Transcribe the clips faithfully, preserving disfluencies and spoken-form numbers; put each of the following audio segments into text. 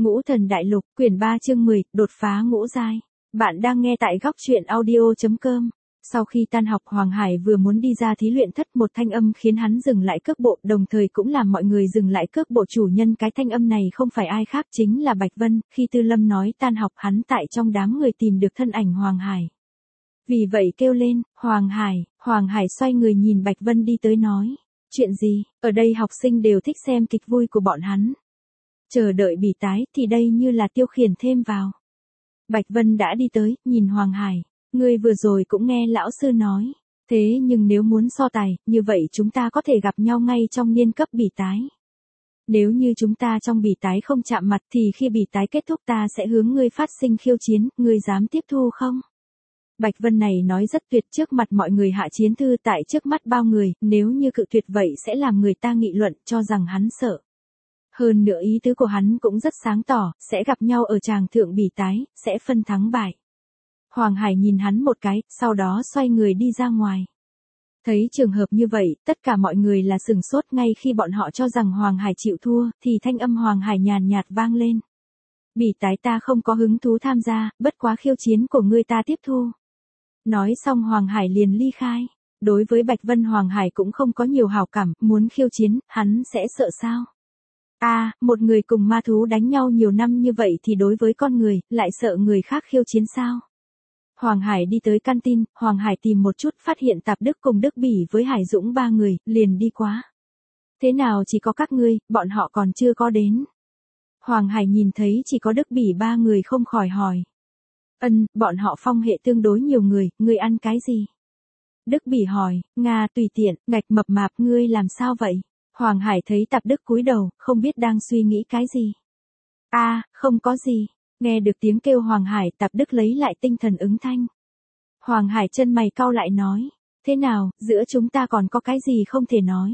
Ngũ Thần Đại Lục, quyển ba chương mười, đột phá ngũ giai. Bạn đang nghe tại góc truyện audio chấm com. Sau khi tan học, Hoàng Hải vừa muốn đi ra thí luyện thất, một thanh âm khiến hắn dừng lại cước bộ, đồng thời cũng làm mọi người dừng lại cước bộ. Chủ nhân cái thanh âm này không phải ai khác, chính là Bạch Vân. Khi Tư Lâm nói tan học, hắn tại trong đám người tìm được thân ảnh Hoàng Hải. Vì vậy kêu lên, Hoàng Hải. Hoàng Hải xoay người nhìn Bạch Vân đi tới nói, chuyện gì? Ở đây học sinh đều thích xem kịch vui của bọn hắn. Chờ đợi bỉ tái thì đây như là tiêu khiển thêm vào. Bạch Vân đã đi tới, nhìn Hoàng Hải. Ngươi vừa rồi cũng nghe lão sư nói. Thế nhưng nếu muốn so tài, như vậy chúng ta có thể gặp nhau ngay trong niên cấp bỉ tái. Nếu như chúng ta trong bỉ tái không chạm mặt thì khi bỉ tái kết thúc ta sẽ hướng ngươi phát sinh khiêu chiến, ngươi dám tiếp thu không? Bạch Vân này nói rất tuyệt, trước mặt mọi người hạ chiến thư tại trước mắt bao người, nếu như cự tuyệt vậy sẽ làm người ta nghị luận cho rằng hắn sợ. Hơn nữa ý tứ của hắn cũng rất sáng tỏ, sẽ gặp nhau ở tràng thượng bỉ tái, sẽ phân thắng bại. Hoàng Hải nhìn hắn một cái, sau đó xoay người đi ra ngoài. Thấy trường hợp như vậy, tất cả mọi người là sừng sốt. Ngay khi bọn họ cho rằng Hoàng Hải chịu thua, thì thanh âm Hoàng Hải nhàn nhạt vang lên. Bỉ tái ta không có hứng thú tham gia, bất quá khiêu chiến của ngươi ta tiếp thu. Nói xong Hoàng Hải liền ly khai. Đối với Bạch Vân, Hoàng Hải cũng không có nhiều hảo cảm, muốn khiêu chiến, hắn sẽ sợ sao? A, à, một người cùng ma thú đánh nhau nhiều năm như vậy thì đối với con người, lại sợ người khác khiêu chiến sao? Hoàng Hải đi tới canteen, Hoàng Hải tìm một chút, phát hiện Tạp Đức cùng Đức Bỉ với Hải Dũng ba người, liền đi qua. Thế nào chỉ có các ngươi, bọn họ còn chưa có đến. Hoàng Hải nhìn thấy chỉ có Đức Bỉ ba người không khỏi hỏi. Ân, bọn họ phong hệ tương đối nhiều người, ngươi ăn cái gì? Đức Bỉ hỏi, Nga tùy tiện, ngạch mập mạp, ngươi làm sao vậy? Hoàng Hải thấy Tạp Đức cúi đầu, không biết đang suy nghĩ cái gì. A, à, không có gì. Nghe được tiếng kêu Hoàng Hải, Tạp Đức lấy lại tinh thần ứng thanh. Hoàng Hải chân mày cau lại nói, thế nào, giữa chúng ta còn có cái gì không thể nói?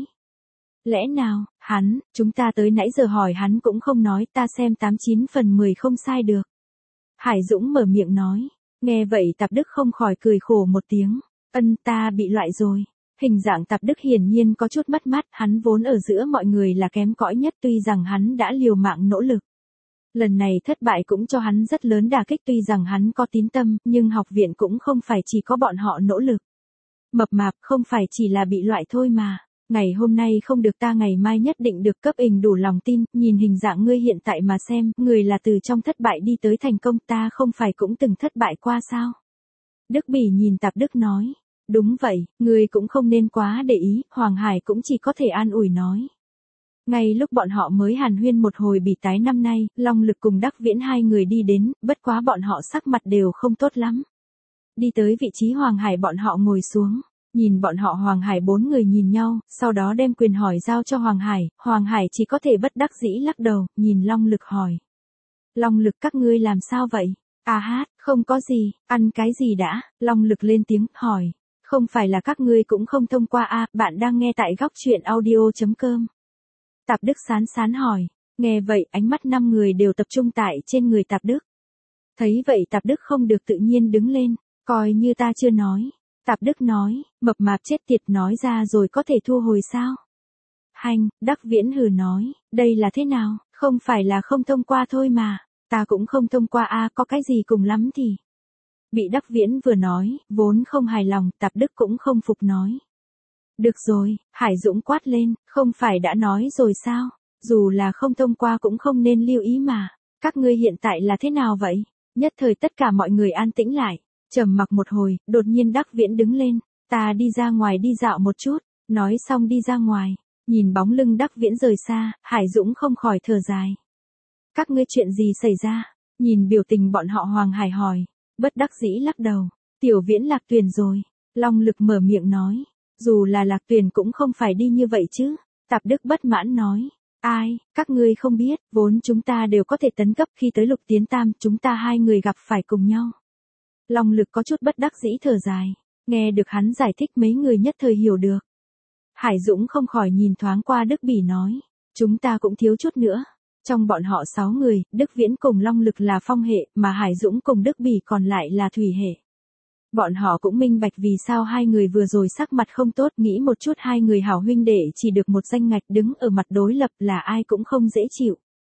Lẽ nào, hắn, chúng ta tới nãy giờ hỏi hắn cũng không nói, ta xem tám chín phần mười không sai được. Hải Dũng mở miệng nói, nghe vậy Tạp Đức không khỏi cười khổ một tiếng, ân ta bị loại rồi. Hình dạng Tạp Đức hiển nhiên có chút mất mát, hắn vốn ở giữa mọi người là kém cỏi nhất, tuy rằng hắn đã liều mạng nỗ lực. Lần này thất bại cũng cho hắn rất lớn đả kích, tuy rằng hắn có tín tâm, nhưng học viện cũng không phải chỉ có bọn họ nỗ lực. Mập mạp không phải chỉ là bị loại thôi mà. Ngày hôm nay không được ta ngày mai nhất định được cấp ình đủ lòng tin, nhìn hình dạng ngươi hiện tại mà xem, người là từ trong thất bại đi tới thành công, ta không phải cũng từng thất bại qua sao? Đức Bỉ nhìn Tạp Đức nói. Đúng vậy, ngươi cũng không nên quá để ý, Hoàng Hải cũng chỉ có thể an ủi nói. Ngay lúc bọn họ mới hàn huyên một hồi bỉ tái năm nay, Long Lực cùng Đắc Viễn hai người đi đến, bất quá bọn họ sắc mặt đều không tốt lắm. Đi tới vị trí Hoàng Hải bọn họ ngồi xuống, nhìn bọn họ Hoàng Hải bốn người nhìn nhau, sau đó đem quyền hỏi giao cho Hoàng Hải, Hoàng Hải chỉ có thể bất đắc dĩ lắc đầu, nhìn Long Lực hỏi. Long Lực các ngươi làm sao vậy? À hát, không có gì, ăn cái gì đã? Long Lực lên tiếng, hỏi. Không phải là các ngươi cũng không thông qua a, à, bạn đang nghe tại góc truyện audio chấm com. Tạp Đức sán sán hỏi, nghe vậy ánh mắt năm người đều tập trung tại trên người Tạp Đức. Thấy vậy Tạp Đức không được tự nhiên đứng lên, coi như ta chưa nói. Tạp Đức nói, mập mạp chết tiệt, nói ra rồi có thể thu hồi sao? Hành, Đắc Viễn hừ nói, đây là thế nào, không phải là không thông qua thôi mà, ta cũng không thông qua a, à, có cái gì cùng lắm thì. Bị Đắc Viễn vừa nói, vốn không hài lòng, Tạp Đức cũng không phục nói. Được rồi, Hải Dũng quát lên, không phải đã nói rồi sao, dù là không thông qua cũng không nên lưu ý mà, các ngươi hiện tại là thế nào vậy? Nhất thời tất cả mọi người an tĩnh lại, trầm mặc một hồi, đột nhiên Đắc Viễn đứng lên, ta đi ra ngoài đi dạo một chút, nói xong đi ra ngoài, nhìn bóng lưng Đắc Viễn rời xa, Hải Dũng không khỏi thở dài. Các ngươi chuyện gì xảy ra? Nhìn biểu tình bọn họ Hoàng Hải hỏi. Bất đắc dĩ lắc đầu, Tiểu Viễn Lạc Tuyền rồi. Long Lực mở miệng nói, dù là Lạc Tuyền cũng không phải đi như vậy chứ. Tạp Đức bất mãn nói, ai, các ngươi không biết, vốn chúng ta đều có thể tấn cấp, khi tới Lục Tiến Tam, chúng ta hai người gặp phải cùng nhau. Long Lực có chút bất đắc dĩ thở dài, nghe được hắn giải thích mấy người nhất thời hiểu được. Hải Dũng không khỏi nhìn thoáng qua Đức Bỉ nói, chúng ta cũng thiếu chút nữa. Trong bọn họ sáu người, Đức Viễn cùng Long Lực là phong hệ, mà Hải Dũng cùng Đức Bỉ còn lại là thủy hệ. Bọn họ cũng minh bạch vì sao hai người vừa rồi sắc mặt không tốt, nghĩ một chút hai người hảo huynh đệ chỉ được một danh ngạch đứng ở mặt đối lập là ai cũng không dễ chịu.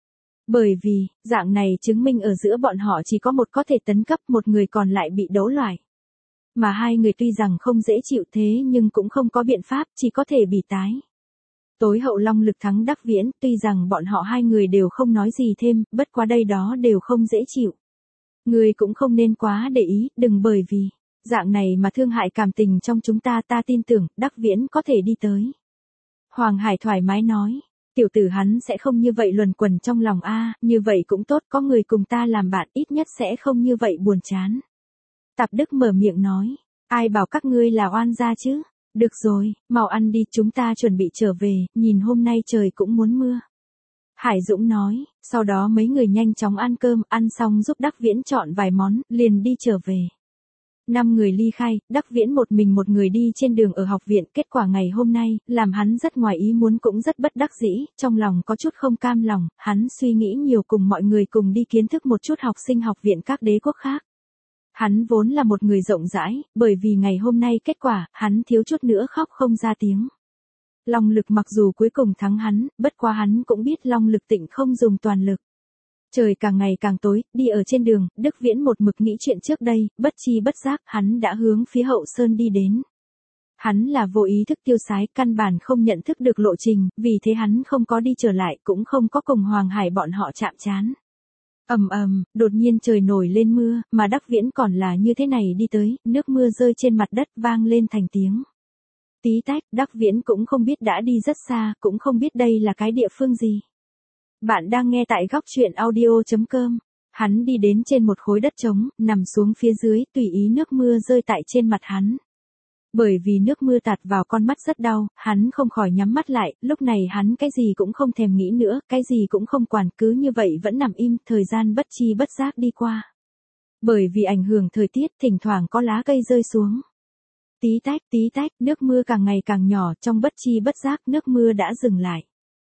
Bởi vì, dạng này chứng minh ở giữa bọn họ chỉ có một có thể tấn cấp, một người còn lại bị đấu loại. Mà hai người tuy rằng không dễ chịu thế nhưng cũng không có biện pháp, chỉ có thể bị tái. Tối hậu Long Lực thắng Đắc Viễn, tuy rằng bọn họ hai người đều không nói gì thêm, bất quá đây đó đều không dễ chịu. Người cũng không nên quá để ý, đừng bởi vì dạng này mà thương hại cảm tình trong chúng ta, ta tin tưởng, Đắc Viễn có thể đi tới. Hoàng Hải thoải mái nói, tiểu tử hắn sẽ không như vậy luẩn quẩn trong lòng a, như vậy cũng tốt, có người cùng ta làm bạn ít nhất sẽ không như vậy buồn chán. Tạp Đức mở miệng nói, ai bảo các ngươi là oan gia chứ, được rồi, mau ăn đi, chúng ta chuẩn bị trở về, nhìn hôm nay trời cũng muốn mưa. Hải Dũng nói, sau đó mấy người nhanh chóng ăn cơm, ăn xong giúp Đắc Viễn chọn vài món, liền đi trở về. Năm người ly khai, Đắc Viễn một mình một người đi trên đường ở học viện, kết quả ngày hôm nay, làm hắn rất ngoài ý muốn cũng rất bất đắc dĩ, trong lòng có chút không cam lòng, hắn suy nghĩ nhiều cùng mọi người cùng đi kiến thức một chút học sinh học viện các đế quốc khác. Hắn vốn là một người rộng rãi, bởi vì ngày hôm nay kết quả, hắn thiếu chút nữa khóc không ra tiếng. Long Lực mặc dù cuối cùng thắng hắn, bất quá hắn cũng biết Long Lực tịnh không dùng toàn lực. Trời càng ngày càng tối, đi ở trên đường, Đức Viễn một mực nghĩ chuyện trước đây, bất chi bất giác, hắn đã hướng phía hậu sơn đi đến. Hắn là vô ý thức tiêu sái, căn bản không nhận thức được lộ trình, vì thế hắn không có đi trở lại, cũng không có cùng Hoàng Hải bọn họ chạm trán. Ầm ầm, đột nhiên trời nổi lên mưa, mà Đắc Viễn còn là như thế này đi tới, nước mưa rơi trên mặt đất vang lên thành tiếng. Tí tách, Đắc Viễn cũng không biết đã đi rất xa, cũng không biết đây là cái địa phương gì. Bạn đang nghe tại góc truyện audio chấm com. Hắn đi đến trên một khối đất trống, nằm xuống phía dưới, tùy ý nước mưa rơi tại trên mặt hắn. Bởi vì nước mưa tạt vào con mắt rất đau, hắn không khỏi nhắm mắt lại, lúc này hắn cái gì cũng không thèm nghĩ nữa, cái gì cũng không quản, cứ như vậy vẫn nằm im, thời gian bất chi bất giác đi qua. Bởi vì ảnh hưởng thời tiết, thỉnh thoảng có lá cây rơi xuống. Tí tách, tí tách, nước mưa càng ngày càng nhỏ, trong bất chi bất giác nước mưa đã dừng lại.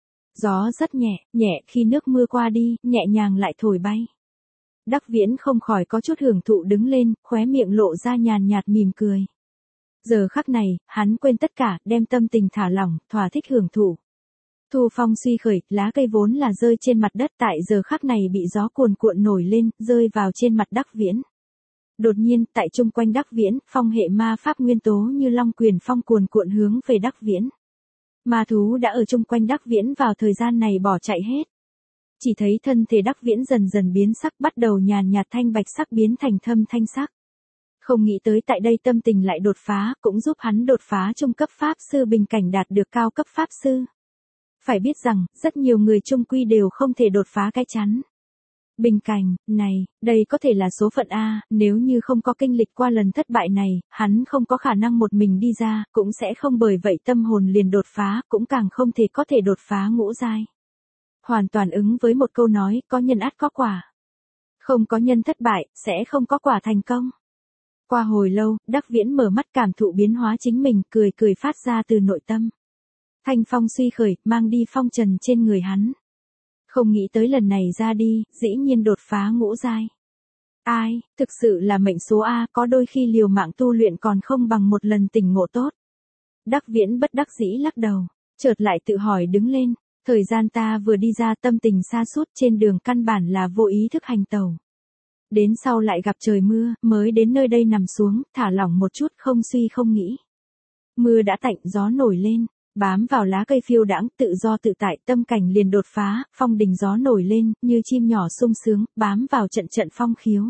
Gió rất nhẹ, nhẹ khi nước mưa qua đi, nhẹ nhàng lại thổi bay. Đắc Viễn không khỏi có chút hưởng thụ đứng lên, khóe miệng lộ ra nhàn nhạt mỉm cười. Giờ khắc này, hắn quên tất cả, đem tâm tình thả lỏng, thỏa thích hưởng thụ. Thu phong suy khởi, lá cây vốn là rơi trên mặt đất tại giờ khắc này bị gió cuồn cuộn nổi lên, rơi vào trên mặt Đắc Viễn. Đột nhiên, tại chung quanh Đắc Viễn, phong hệ ma pháp nguyên tố như long quyền phong cuồn cuộn hướng về Đắc Viễn. Ma thú đã ở chung quanh Đắc Viễn vào thời gian này bỏ chạy hết. Chỉ thấy thân thể Đắc Viễn dần dần biến sắc, bắt đầu nhàn nhạt thanh bạch sắc biến thành thâm thanh sắc. Không nghĩ tới tại đây tâm tình lại đột phá, cũng giúp hắn đột phá trung cấp pháp sư bình cảnh đạt được cao cấp pháp sư. Phải biết rằng, rất nhiều người trung quy đều không thể đột phá cái chắn. Bình cảnh, này, đây có thể là số phận A, nếu như không có kinh lịch qua lần thất bại này, hắn không có khả năng một mình đi ra, cũng sẽ không bởi vậy tâm hồn liền đột phá, cũng càng không thể có thể đột phá ngũ giai. Hoàn toàn ứng với một câu nói, có nhân ắt có quả. Không có nhân thất bại, sẽ không có quả thành công. Qua hồi lâu, Đắc Viễn mở mắt cảm thụ biến hóa chính mình, cười cười phát ra từ nội tâm. Thanh phong suy khởi, mang đi phong trần trên người hắn. Không nghĩ tới lần này ra đi, dĩ nhiên đột phá ngũ giai. Ai, thực sự là mệnh số A, có đôi khi liều mạng tu luyện còn không bằng một lần tỉnh ngộ tốt. Đắc Viễn bất đắc dĩ lắc đầu, chợt lại tự hỏi đứng lên, thời gian ta vừa đi ra tâm tình sa sút trên đường căn bản là vô ý thức hành tẩu. Đến sau lại gặp trời mưa, mới đến nơi đây nằm xuống, thả lỏng một chút không suy không nghĩ. Mưa đã tạnh, gió nổi lên. Bám vào lá cây phiêu đãng, tự do tự tại, tâm cảnh liền đột phá, phong đình gió nổi lên, như chim nhỏ sung sướng, bám vào trận trận phong khiếu.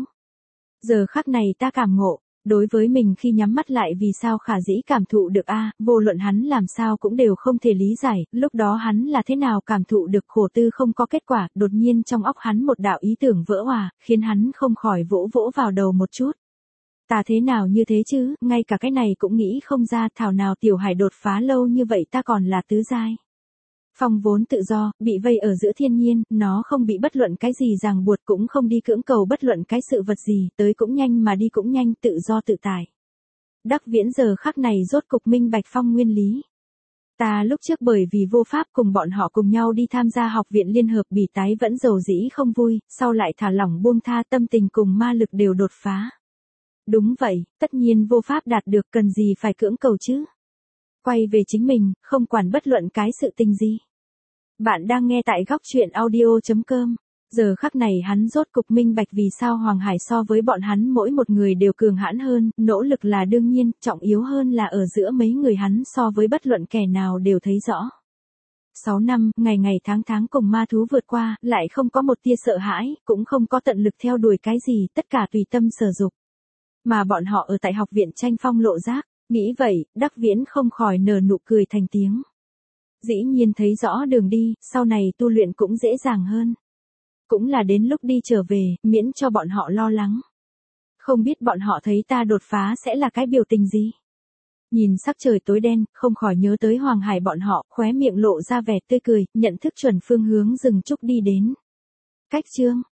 Giờ khắc này ta cảm ngộ, đối với mình khi nhắm mắt lại vì sao khả dĩ cảm thụ được a, vô luận hắn làm sao cũng đều không thể lý giải, lúc đó hắn là thế nào cảm thụ được khổ tư không có kết quả, đột nhiên trong óc hắn một đạo ý tưởng vỡ hòa, khiến hắn không khỏi vỗ vỗ vào đầu một chút. Ta thế nào như thế chứ, ngay cả cái này cũng nghĩ không ra, thảo nào tiểu hải đột phá lâu như vậy ta còn là tứ giai. Phong vốn tự do, bị vây ở giữa thiên nhiên, nó không bị bất luận cái gì ràng buộc, cũng không đi cưỡng cầu bất luận cái sự vật gì, tới cũng nhanh mà đi cũng nhanh, tự do tự tại. Đắc Viễn giờ khắc này rốt cục minh bạch phong nguyên lý. Ta lúc trước bởi vì vô pháp cùng bọn họ cùng nhau đi tham gia học viện liên hợp bị tái vẫn dầu dĩ không vui, sau lại thả lỏng buông tha tâm tình cùng ma lực đều đột phá. Đúng vậy, tất nhiên vô pháp đạt được cần gì phải cưỡng cầu chứ. Quay về chính mình, không quản bất luận cái sự tình gì. Bạn đang nghe tại góc truyện audio chấm com. Giờ khắc này hắn rốt cục minh bạch vì sao Hoàng Hải so với bọn hắn mỗi một người đều cường hãn hơn, nỗ lực là đương nhiên, trọng yếu hơn là ở giữa mấy người hắn so với bất luận kẻ nào đều thấy rõ. Sáu năm, ngày ngày tháng tháng cùng ma thú vượt qua, lại không có một tia sợ hãi, cũng không có tận lực theo đuổi cái gì, tất cả tùy tâm sở dục. Mà bọn họ ở tại học viện tranh phong lộ giác, nghĩ vậy, Đắc Viễn không khỏi nở nụ cười thành tiếng. Dĩ nhiên thấy rõ đường đi, sau này tu luyện cũng dễ dàng hơn. Cũng là đến lúc đi trở về, miễn cho bọn họ lo lắng. Không biết bọn họ thấy ta đột phá sẽ là cái biểu tình gì? Nhìn sắc trời tối đen, không khỏi nhớ tới Hoàng Hải bọn họ, khóe miệng lộ ra vẻ tươi cười, nhận thức chuẩn phương hướng rừng trúc đi đến. Cách chương